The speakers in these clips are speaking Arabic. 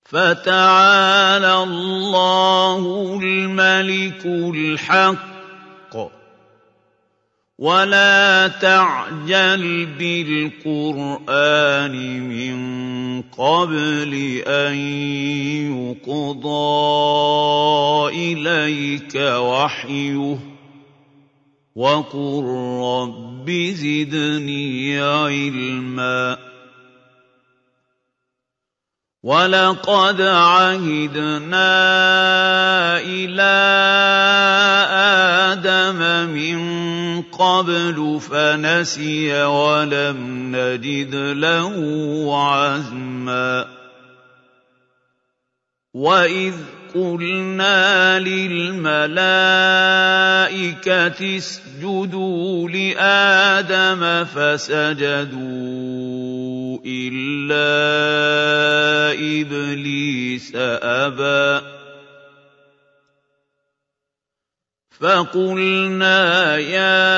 فَتَعَالَى اللَّهُ الْمَلِكُ الْحَقُّ ۗ وَلَا تَعْجَلْ بِالْقُرْآنِ مِن قَبْلِ أَن يُقْضَىٰ إِلَيْكَ وَحْيُهُ ۖ وَقُل رَّبِّ زِدْنِي عِلْمًا. وَلَقَدْ عَهِدْنَا إِلَىٰ آدَمَ مِن قَبْلُ فَنَسِيَ وَلَمْ نَجِدْ لَهُ عَزْمًا وَإِذْ قُلْنَا لِلْمَلَائِكَةِ اسْجُدُوا لِآدَمَ فَسَجَدُوا إِلَّا إِبْلِيسَ أَبَىٰ فَقُلْنَا يَا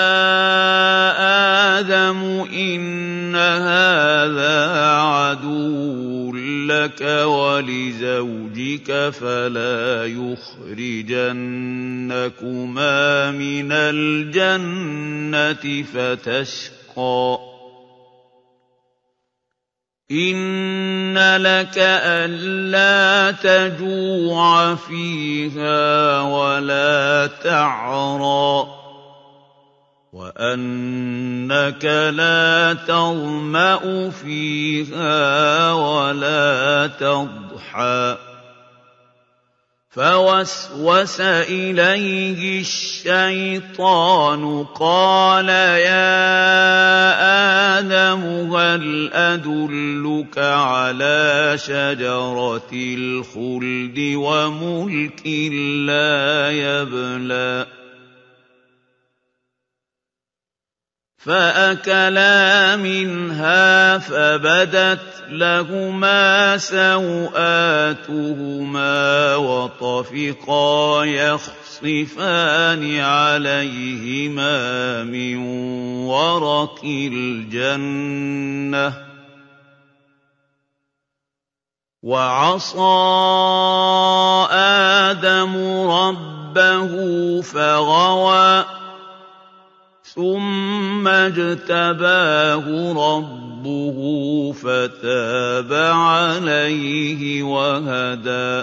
آدَمُ إِنَّ هَٰذَا عَدُوٌّ لَّكَ وَلِزَوْجِكَ فَلَا يُخْرِجَنَّكُمَا مِنَ الْجَنَّةِ فَتَشْقَىٰ إِنَّ لَكَ أَلَّا تَجُوعَ فِيهَا وَلَا تَعْرَىٰ وَأَنَّكَ لَا تَظْمَأُ فِيهَا وَلَا تَضْحَىٰ فَوَسْوَسَ إِلَيْهِ الشَّيْطَانُ قَالَ يَا آدَمُ هَلْ أَدُلُّكَ عَلَىٰ شَجَرَةِ الْخُلْدِ وَمُلْكٍ لَّا يَبْلَىٰ فَأَكَلَا مِنْهَا فَبَدَتْ لَهُمَا سَوْآتُهُمَا وَطَفِقَا يَخْصِفَانِ عَلَيْهِمَا مِن وَرَقِ الْجَنَّةِ وَعَصَىٰ آدَمُ رَبَّهُ فَغَوَىٰ ثُمَّ اجْتَبَاهُ رَبُّهُ فَتَابَ عَلَيْهِ وَهَدَىٰ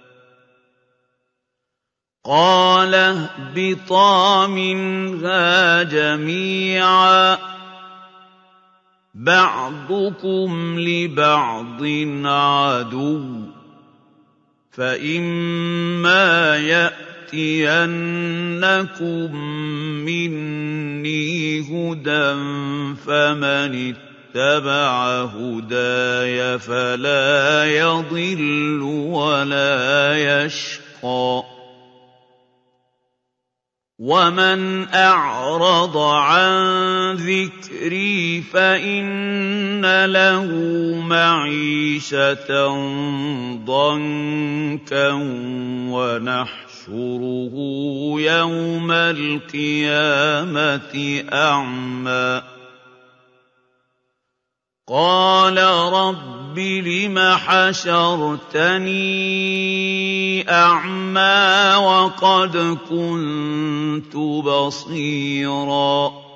قَالَ اهْبِطَا مِنْهَا جَمِيعًا بَعْضُكُمْ لِبَعْضٍ عَدُوٌّ فَإِمَّا يَأْتِيَنَّكُم مِّنِّي هُدًى فَمَنِ اتَّبَعَ هُدَايَ فَلَا يَضِلُّ وَلَا يَشْقَىٰ وَمَنْ أَعْرَضَ عَن ذِكْرِي فَإِنَّ لَهُ مَعِيشَةً ضَنكًا وَنَحْشُرُهُ يَوْمَ الْقِيَامَةِ أَعْمَىٰ قَالَ رَبِّ لِمَ حَشَرْتَنِي أَعْمَىٰ وَقَدْ كُنتُ بَصِيرًا